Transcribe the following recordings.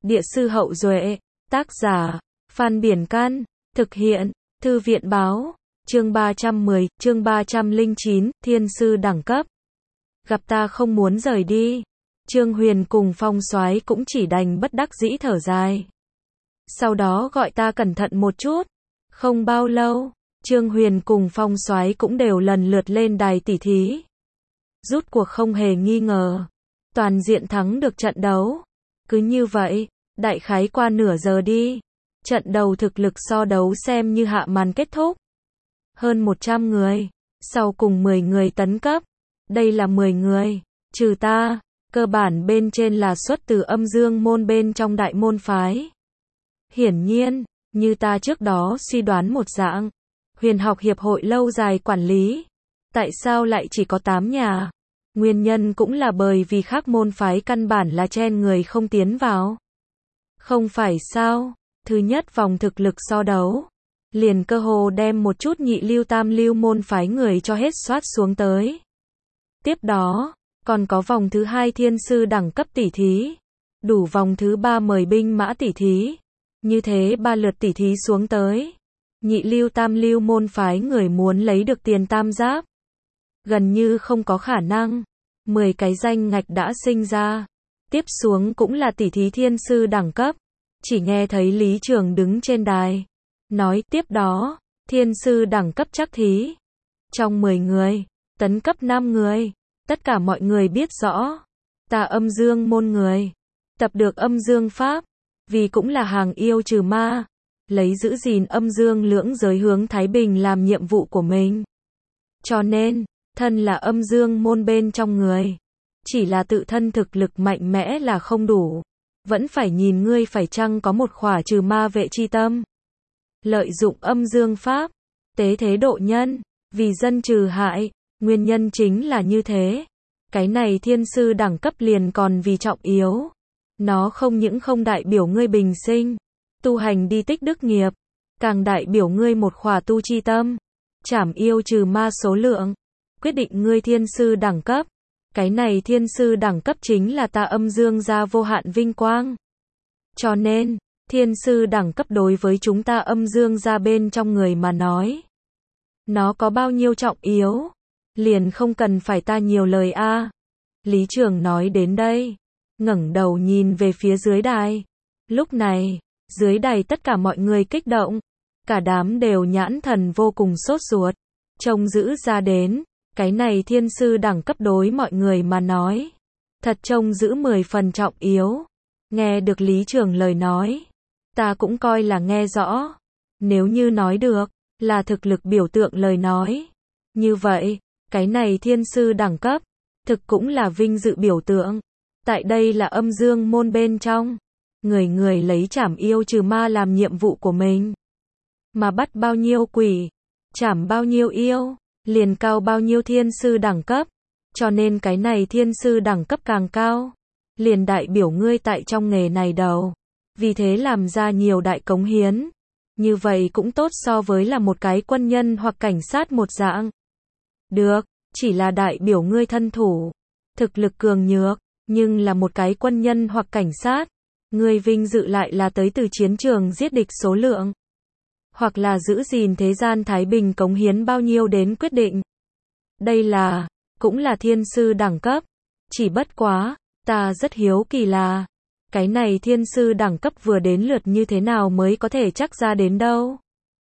Địa sư Hậu Duệ, tác giả, Phan Biển Can, thực hiện, Thư viện Báo, chương 310, chương 309, Thiên sư đẳng cấp. Gặp ta không muốn rời đi. Trương Huyền cùng Phong Soái cũng chỉ đành bất đắc dĩ thở dài. Sau đó gọi ta cẩn thận một chút. Không bao lâu, Trương Huyền cùng Phong Soái cũng đều lần lượt lên đài tỉ thí. Rút cuộc không hề nghi ngờ. Toàn diện thắng được trận đấu. Cứ như vậy, đại khái qua nửa giờ đi. Trận đầu thực lực so đấu xem như hạ màn kết thúc. Hơn 100 người. Sau cùng 10 người tấn cấp. Đây là 10 người. Trừ ta. Cơ bản bên trên là xuất từ Âm Dương môn bên trong đại môn phái. Hiển nhiên, như ta trước đó suy đoán một dạng. Huyền học hiệp hội lâu dài quản lý. Tại sao lại chỉ có 8 nhà? Nguyên nhân cũng là bởi vì khác môn phái căn bản là chen người không tiến vào. Không phải sao? Thứ nhất vòng thực lực so đấu. Liền cơ hồ đem một chút nhị lưu tam lưu môn phái người cho hết soát xuống tới. Tiếp đó, còn có vòng thứ hai thiên sư đẳng cấp tỉ thí. Đủ vòng thứ 3 mời binh mã tỉ thí. Như thế 3 lượt tỉ thí xuống tới. Nhị lưu tam lưu môn phái người muốn lấy được tiền tam giáp. Gần như không có khả năng. 10 cái danh ngạch đã sinh ra. Tiếp xuống cũng là tỉ thí thiên sư đẳng cấp. Chỉ nghe thấy Lý Trường đứng trên đài. Nói tiếp đó, thiên sư đẳng cấp chắc thí. Trong 10 người, tấn cấp 5 người. Tất cả mọi người biết rõ. Ta Âm Dương môn người. Tập được Âm Dương Pháp. Vì cũng là hàng yêu trừ ma. Lấy giữ gìn âm dương lưỡng giới hướng Thái Bình làm nhiệm vụ của mình. Cho nên, thân là Âm Dương môn bên trong người. Chỉ là tự thân thực lực mạnh mẽ là không đủ. Vẫn phải nhìn ngươi phải chăng có một khỏa trừ ma vệ chi tâm. Lợi dụng âm dương pháp. Tế thế độ nhân. Vì dân trừ hại. Nguyên nhân chính là như thế. Cái này thiên sư đẳng cấp liền còn vì trọng yếu. Nó không những không đại biểu ngươi bình sinh. Tu hành đi tích đức nghiệp. Càng đại biểu ngươi một khỏa tu chi tâm. Trảm yêu trừ ma số lượng. Quyết định ngươi thiên sư đẳng cấp. Cái này thiên sư đẳng cấp chính là ta Âm Dương gia vô hạn vinh quang. Cho nên, thiên sư đẳng cấp đối với chúng ta Âm Dương gia bên trong người mà nói. Nó có bao nhiêu trọng yếu? Liền không cần phải ta nhiều lời a. Lý Trường nói đến đây. Ngẩng đầu nhìn về phía dưới đài. Lúc này, dưới đài tất cả mọi người kích động. Cả đám đều nhãn thần vô cùng sốt ruột. Trông giữ ra đến. Cái này thiên sư đẳng cấp đối mọi người mà nói. Thật trông giữ 10 phần trọng yếu. Nghe được Lý Trường lời nói. Ta cũng coi là nghe rõ. Nếu như nói được, là thực lực biểu tượng lời nói. Như vậy, cái này thiên sư đẳng cấp, thực cũng là vinh dự biểu tượng. Tại đây là Âm Dương môn bên trong. Người người lấy trảm yêu trừ ma làm nhiệm vụ của mình. Mà bắt bao nhiêu quỷ, trảm bao nhiêu yêu. Liền cao bao nhiêu thiên sư đẳng cấp. Cho nên cái này thiên sư đẳng cấp càng cao. Liền đại biểu ngươi tại trong nghề này đầu. Vì thế làm ra nhiều đại cống hiến. Như vậy cũng tốt so với là một cái quân nhân hoặc cảnh sát một dạng. Được, chỉ là đại biểu ngươi thân thủ. Thực lực cường nhược. Nhưng là một cái quân nhân hoặc cảnh sát. Ngươi vinh dự lại là tới từ chiến trường giết địch số lượng. Hoặc là giữ gìn thế gian Thái Bình cống hiến bao nhiêu đến quyết định. Đây là, cũng là thiên sư đẳng cấp. Chỉ bất quá, ta rất hiếu kỳ là, cái này thiên sư đẳng cấp vừa đến lượt như thế nào mới có thể chắc ra đến đâu.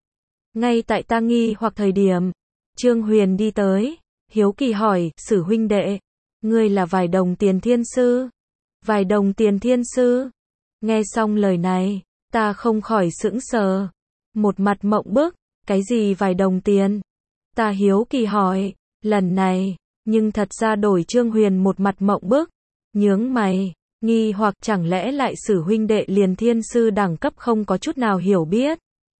Ngay tại ta nghi hoặc thời điểm, Trương Huyền đi tới, hiếu kỳ hỏi, Sử huynh đệ, ngươi là vài đồng tiền thiên sư? Vài đồng tiền thiên sư? Nghe xong lời này, ta không khỏi sững sờ. Một mặt mộng bức, cái gì vài đồng tiền? Ta hiếu kỳ hỏi, lần này, nhưng thật ra đổi Trương Huyền một mặt mộng bức, nhướng mày, nghi hoặc chẳng lẽ lại Sử huynh đệ liền thiên sư đẳng cấp không có chút nào hiểu biết.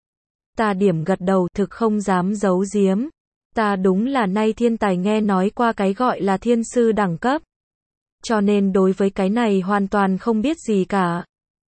Ta điểm gật đầu thực không dám giấu giếm. Ta đúng là nay thiên tài nghe nói qua cái gọi là thiên sư đẳng cấp. Cho nên đối với cái này hoàn toàn không biết gì cả.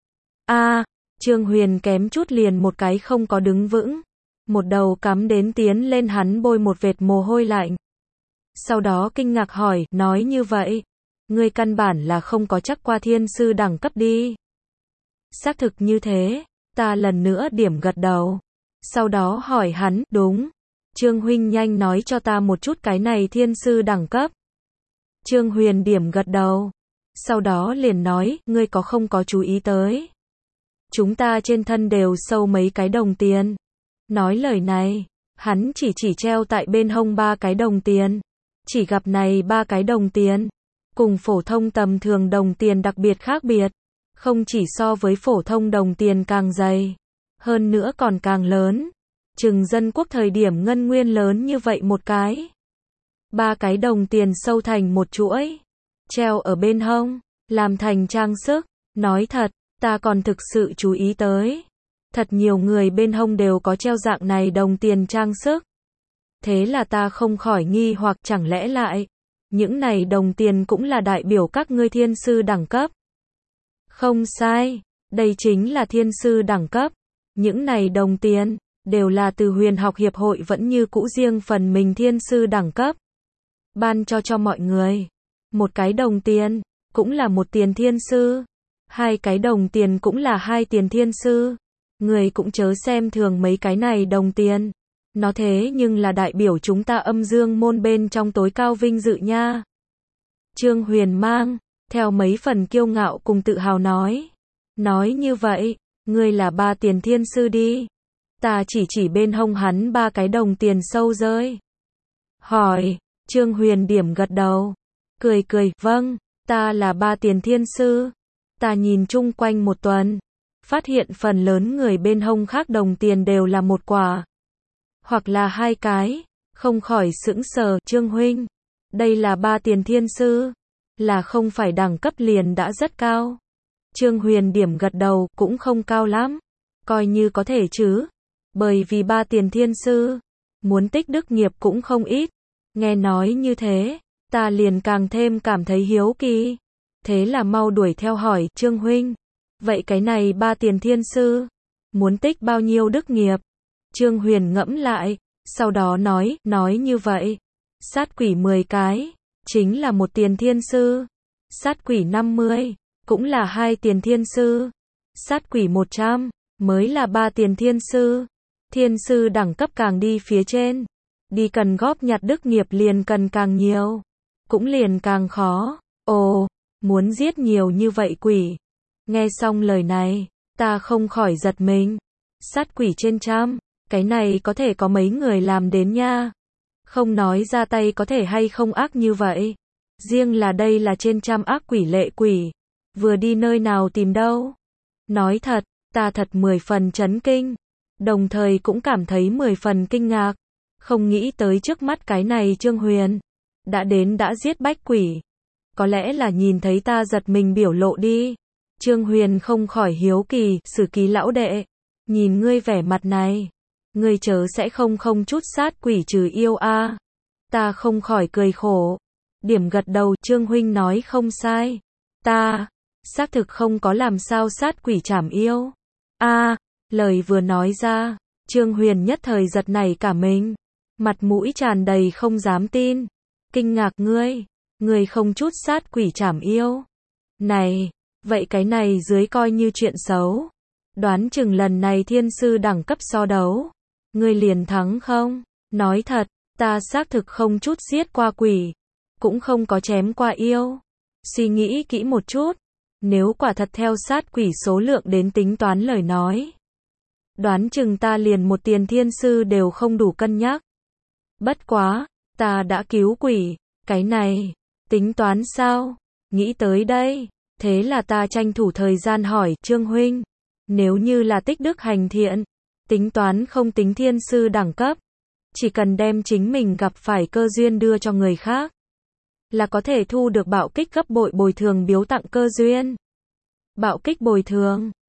Trương Huyền kém chút liền một cái không có đứng vững. Một đầu cắm đến tiến lên hắn bôi một vệt mồ hôi lạnh. Sau đó kinh ngạc hỏi, nói như vậy, ngươi căn bản là không có chắc qua thiên sư đẳng cấp đi. Xác thực như thế, ta lần nữa điểm gật đầu. Sau đó hỏi hắn, đúng. Trương huynh nhanh nói cho ta một chút cái này thiên sư đẳng cấp. Trương Huyền điểm gật đầu. Sau đó liền nói, ngươi không có chú ý tới. Chúng ta trên thân đều sâu mấy cái đồng tiền. Nói lời này, hắn chỉ treo tại bên hông 3 cái đồng tiền. Chỉ gặp này 3 cái đồng tiền, cùng phổ thông tầm thường đồng tiền đặc biệt khác biệt. Không chỉ so với phổ thông đồng tiền càng dày, hơn nữa còn càng lớn. Chừng dân quốc thời điểm ngân nguyên lớn như vậy một cái. 3 cái đồng tiền sâu thành một chuỗi, treo ở bên hông, làm thành trang sức. Nói thật, ta còn thực sự chú ý tới. Thật nhiều người bên hông đều có treo dạng này đồng tiền trang sức. Thế là ta không khỏi nghi hoặc chẳng lẽ lại, những này đồng tiền cũng là đại biểu các ngươi thiên sư đẳng cấp. Không sai, đây chính là thiên sư đẳng cấp. Những này đồng tiền, đều là từ Huyền học hiệp hội vẫn như cũ riêng phần mình thiên sư đẳng cấp. Ban cho mọi người. Một cái đồng tiền, cũng là một tiền thiên sư. 2 cái đồng tiền cũng là 2 tiền thiên sư. Người cũng chớ xem thường mấy cái này đồng tiền. Nó thế nhưng là đại biểu chúng ta âm dương môn bên trong tối cao vinh dự nha. Trương Huyền mang, theo mấy phần kiêu ngạo cùng tự hào nói. Nói như vậy, ngươi là 3 tiền thiên sư đi. Ta chỉ bên hông hắn 3 cái đồng tiền sâu rơi. Hỏi, Trương Huyền điểm gật đầu. Cười, vâng, ta là 3 tiền thiên sư. Ta nhìn chung quanh một tuần, phát hiện phần lớn người bên hông khác đồng tiền đều là một quả. Hoặc là 2 cái, không khỏi sững sờ, Trương huynh. Đây là 3 tiền thiên sư, là không phải đẳng cấp liền đã rất cao. Trương Huyền điểm gật đầu, cũng không cao lắm. Coi như có thể chứ. Bởi vì 3 tiền thiên sư, muốn tích đức nghiệp cũng không ít. Nghe nói như thế, ta liền càng thêm cảm thấy hiếu kỳ. Thế là mau đuổi theo hỏi, Trương huynh. Vậy cái này 3 tiền thiên sư, muốn tích bao nhiêu đức nghiệp? Trương Huyền ngẫm lại, sau đó nói như vậy. Sát quỷ 10 cái, chính là 1 tiền thiên sư. Sát quỷ 50, cũng là 2 tiền thiên sư. Sát quỷ 100, mới là 3 tiền thiên sư. Thiên sư đẳng cấp càng đi phía trên, đi cần góp nhặt đức nghiệp liền cần càng nhiều, cũng liền càng khó. Ồ, muốn giết nhiều như vậy quỷ. Nghe xong lời này, ta không khỏi giật mình. Sát quỷ trên trăm, cái này có thể có mấy người làm đến nha. Không nói ra tay có thể hay không ác như vậy. Riêng là đây là trên trăm ác quỷ lệ quỷ. Vừa đi nơi nào tìm đâu. Nói thật, ta thật 10 phần chấn kinh. Đồng thời cũng cảm thấy 10 phần kinh ngạc. Không nghĩ tới trước mắt cái này Trương Huyền. Đã giết bách quỷ. Có lẽ là nhìn thấy ta giật mình biểu lộ đi. Trương Huyền không khỏi hiếu kỳ, Sử Ký lão đệ. Nhìn ngươi vẻ mặt này. Ngươi chớ sẽ không chút sát quỷ trừ yêu a. Ta không khỏi cười khổ. Điểm gật đầu, Trương huynh nói không sai. Ta, xác thực không có làm sao sát quỷ trảm yêu. Lời vừa nói ra, Trương Huyền nhất thời giật nảy cả mình. Mặt mũi tràn đầy không dám tin. Kinh ngạc, ngươi không chút sát quỷ trảm yêu. Này, vậy cái này dưới coi như chuyện xấu. Đoán chừng lần này thiên sư đẳng cấp so đấu, ngươi liền thắng không? Nói thật, ta xác thực không chút giết qua quỷ, cũng không có chém qua yêu. Suy nghĩ kỹ một chút, nếu quả thật theo sát quỷ số lượng đến tính toán lời nói, đoán chừng ta liền 1 tiền thiên sư đều không đủ cân nhắc. Bất quá, ta đã cứu quỷ, cái này, tính toán sao? Nghĩ tới đây, thế là ta tranh thủ thời gian hỏi, Trương huynh, nếu như là tích đức hành thiện, tính toán không tính thiên sư đẳng cấp, chỉ cần đem chính mình gặp phải cơ duyên đưa cho người khác, là có thể thu được bạo kích gấp bội bồi thường biếu tặng cơ duyên. Bạo kích bồi thường,